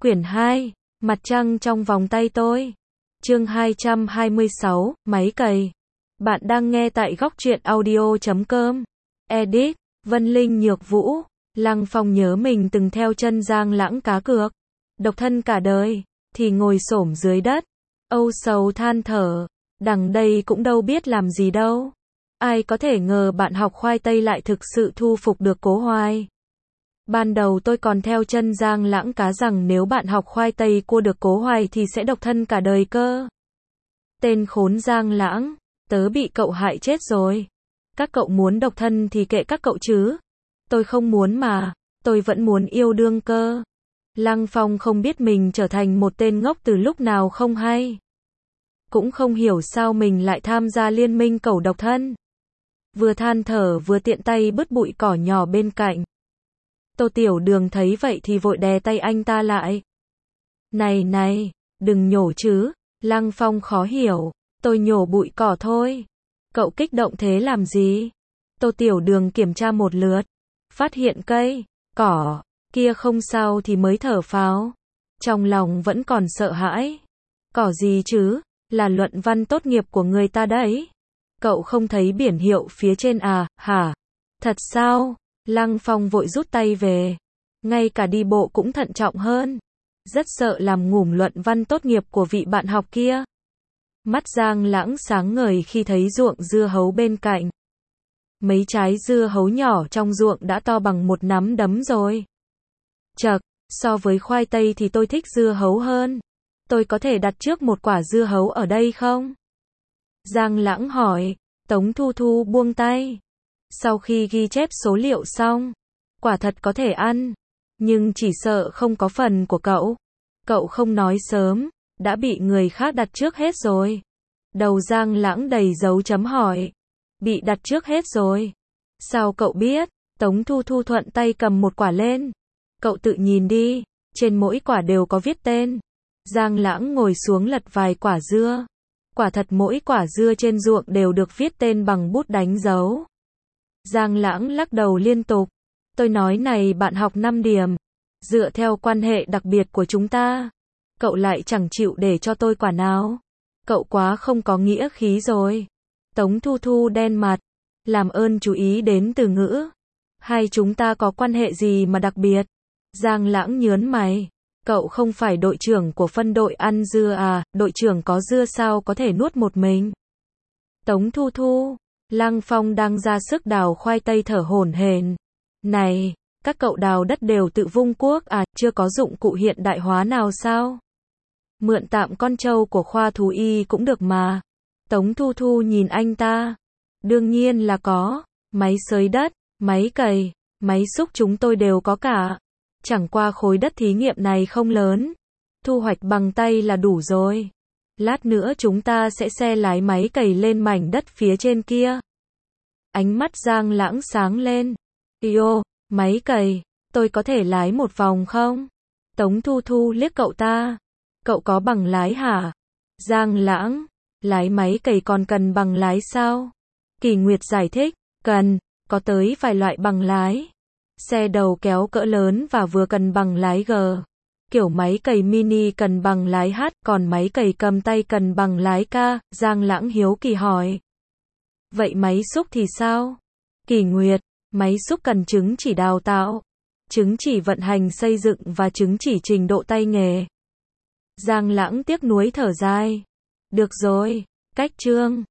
Quyển 2, Mặt trăng trong vòng tay tôi. Chương 226, Máy cày. Bạn đang nghe tại góc truyện audio.com. Edit, Vân Linh Nhược Vũ. Lăng Phong nhớ mình từng theo chân Giang Lãng cá cược. Độc thân cả đời, thì ngồi xổm dưới đất. Âu sầu than thở. Đằng đây cũng đâu biết làm gì đâu. Ai có thể ngờ bạn học khoai tây lại thực sự thu phục được Cố Hoài. Ban đầu tôi còn theo chân Giang Lãng cá rằng nếu bạn học khoai tây cua được Cố Hoài thì sẽ độc thân cả đời cơ. Tên khốn Giang Lãng, tớ bị cậu hại chết rồi. Các cậu muốn độc thân thì kệ các cậu chứ. Tôi không muốn mà, tôi vẫn muốn yêu đương cơ. Lăng Phong không biết mình trở thành một tên ngốc từ lúc nào không hay. Cũng không hiểu sao mình lại tham gia liên minh cẩu độc thân. Vừa than thở vừa tiện tay bứt bụi cỏ nhỏ bên cạnh. Tô Tiểu Đường thấy vậy thì vội đè tay anh ta lại. Này, đừng nhổ chứ. Lăng Phong khó hiểu. Tôi nhổ bụi cỏ thôi. Cậu kích động thế làm gì? Tô Tiểu Đường kiểm tra một lượt. Phát hiện cây, cỏ, kia không sao thì mới thở phào. Trong lòng vẫn còn sợ hãi. Cỏ gì chứ? Là luận văn tốt nghiệp của người ta đấy. Cậu không thấy biển hiệu phía trên à, hả? Thật sao? Lăng Phong vội rút tay về. Ngay cả đi bộ cũng thận trọng hơn. Rất sợ làm ngủm luận văn tốt nghiệp của vị bạn học kia. Mắt Giang Lãng sáng ngời khi thấy ruộng dưa hấu bên cạnh. Mấy trái dưa hấu nhỏ trong ruộng đã to bằng một nắm đấm rồi. Chậc, so với khoai tây thì tôi thích dưa hấu hơn. Tôi có thể đặt trước một quả dưa hấu ở đây không? Giang Lãng hỏi. Tống Thu Thu buông tay. Sau khi ghi chép số liệu xong, quả thật có thể ăn, nhưng chỉ sợ không có phần của cậu. Cậu không nói sớm, đã bị người khác đặt trước hết rồi. Đầu Giang Lãng đầy dấu chấm hỏi. Bị đặt trước hết rồi. Sao cậu biết? Tống Thu Thu thuận tay cầm một quả lên. Cậu tự nhìn đi, trên mỗi quả đều có viết tên. Giang Lãng ngồi xuống lật vài quả dưa. Quả thật mỗi quả dưa trên ruộng đều được viết tên bằng bút đánh dấu. Giang Lãng lắc đầu liên tục. Tôi nói này bạn học 5 điểm. Dựa theo quan hệ đặc biệt của chúng ta, cậu lại chẳng chịu để cho tôi quả nào. Cậu quá không có nghĩa khí rồi. Tống Thu Thu đen mặt. Làm ơn chú ý đến từ ngữ. Hai chúng ta có quan hệ gì mà đặc biệt? Giang Lãng nhớn mày. Cậu không phải đội trưởng của phân đội ăn dưa à, đội trưởng có dưa sao có thể nuốt một mình? Tống Thu Thu. Lăng Phong đang ra sức đào khoai tây thở hổn hển. Này, các cậu đào đất đều tự vung cuốc à, chưa có dụng cụ hiện đại hóa nào sao? Mượn tạm con trâu của khoa thú y cũng được mà. Tống Thu Thu nhìn anh ta. Đương nhiên là có. Máy xới đất, máy cày, máy xúc chúng tôi đều có cả. Chẳng qua khối đất thí nghiệm này không lớn. Thu hoạch bằng tay là đủ rồi. Lát nữa chúng ta sẽ xe lái máy cày lên mảnh đất phía trên kia. Ánh mắt Giang Lãng sáng lên. Yêu, máy cày, tôi có thể lái một vòng không? Tống Thu Thu liếc cậu ta. Cậu có bằng lái hả? Giang Lãng, lái máy cày còn cần bằng lái sao? Kỳ Nguyệt giải thích, cần, có tới vài loại bằng lái. Xe đầu kéo cỡ lớn và vừa cần bằng lái G. Kiểu máy cày mini cần bằng lái H, còn máy cày cầm tay cần bằng lái K. Giang Lãng hiếu kỳ hỏi. Vậy máy xúc thì sao? Kỳ Nguyệt, máy xúc cần chứng chỉ đào tạo, chứng chỉ vận hành xây dựng và chứng chỉ trình độ tay nghề. Giang Lãng tiếc nuối thở dài. Được rồi, cách chương.